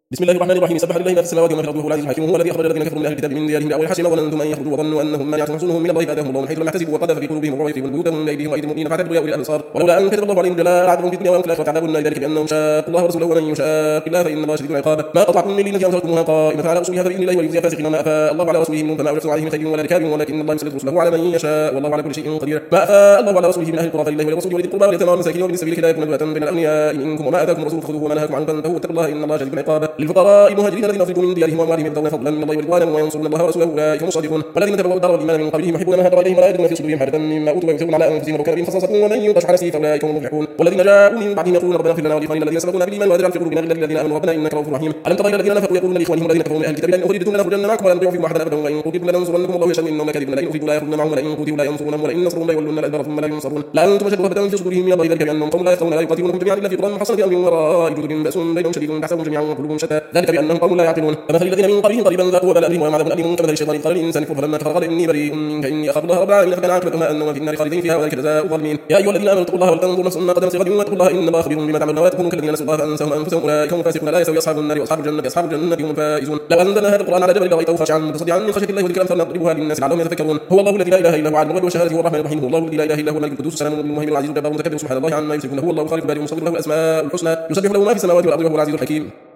بسم الله الرحمن الرحيم. سبح لله ما في السماوات وما في الارض وهو العزيز الحكيم. هو الذي اخرج الذين كفروا من اهل الكتاب من ديارهم لاول حشر وظننتم ان يخرجوا وظنوا انهم مانعتهم حصونهم من الله فاتاهم الله من حيث لم يحتسبوا وقذف في قلوبهم الرعب يخربون بيوتهم بايديهم وايدي المؤمنين فاعتبروا يا اولي الابصار. ولولا ان كتب الله عليهم لعذبهم في الدنيا وفي الاخره عذاب النار ذلك بانهم شاقوا الله ورسوله ومن يشاق الله فان الله شديد العقاب. ما قطعتم من لينة انصرتموها قائمه على اصولها فباذن الله وليجزي فاسقين وما افاء الله على رسوله فما اورثوا عليه من خير ولا ركاب ولكن الله يسلط رسله على من يشاء والله على كل شيء قدير. ما افاء الله على رسوله من اهل القرى فلله ولرسوله ولذي القربى واليتامى والمساكين وابن السبيل كذلك ندوة بين الاغنياء منكم وما اتاكم الرسول فخذوه وما نهاكم عنه فانتهوا واتقوا الله ان الله شديد العقاب. للفقراء المهاجرين الذين اخرجوا من ديارهم واموالهم يبتغون فضلا من الله ورضوانا وينصرون الله ورسوله اولئك هم الصادقون. والذين تبوأوا الدار والايمان من قبلهم يحبون ما هاجر اليهم ولا يجدون في صدورهم حاجه مما اوتوا ويؤثرون على انفسهم ولو كان بهم خصاصه ومن يوق شح نفسه فاولئك هم المفلحون. والذين جاءوا من بعدهم يقولون ربنا اغفر لنا ولاخواننا الذين سبقونا بالايمان ولا تجعل في قلوبنا غلا للذين امنوا ربنا انك رؤوف رحيم. الم تر الى الذين نافقوا يقولون لاخوانهم الذين كفروا من اهل الكتاب لئن اخرجتم لنخرجن معكم ولا نطيع فيكم احدا ابدا وان قتلتم لننصرنكم والله يشهد انهم لكاذبون. لئن اخرجوا لا يخرجون معهم ولئن قتلوا لا ينصرونهم ولئن نصرهم لا يولون الادبار ثم لا ينصرون. لانتم اشد رهبه في صدورهم من الله ذلك بانهم قوم لا يفقهون لا يقاتلونكم جميعا الا في قرى محصنه او من وراء جدر باس بينهم شديد تحسبهم جميعا وقلوبهم شتى ذلك بانهم قوم لا يعقلون. فمثل الذين من قبلهم قريبا ذاقوا وبال امرهم وما عذاب اليم كمثل الشيطان قال الانسان كفر فلما كفر قال اني بريء منك اني اخاف الله رب العالمين فكان عاقبتهما انهما في النار خالدين فيها وذلك جزاء الظالمين. يا ايها الذين امنوا اتقوا الله ولتنظر نفس ما قدمت لغد واتقوا الله ان الله خبير بما تعملون ولا تكونوا كالذين نسوا الله فانساهم انفسهم اولئك هم الفاسقون. لا يستوي اصحاب النار واصحاب الجنه هم الفائزون. لو انزلنا هذا القران على جبل لرايته خاشعا متصدعا من خشيه الله وتلك الامثال نضربها للناس لعلهم يتفكرون. هو الله الذي لا اله الا هو عالم الغيب والشهاده هو الرحمن الرحيم. هو الله الذي لا اله الا هو الملك القدوس السلام المؤمن العزيز الجبار المتكبر سبحان الله عما يشركون. هو الله الخالق البارئ المصور له الاسماء الحسنى يسبح له ما في السماوات والارض وهو العزيز الحكيم.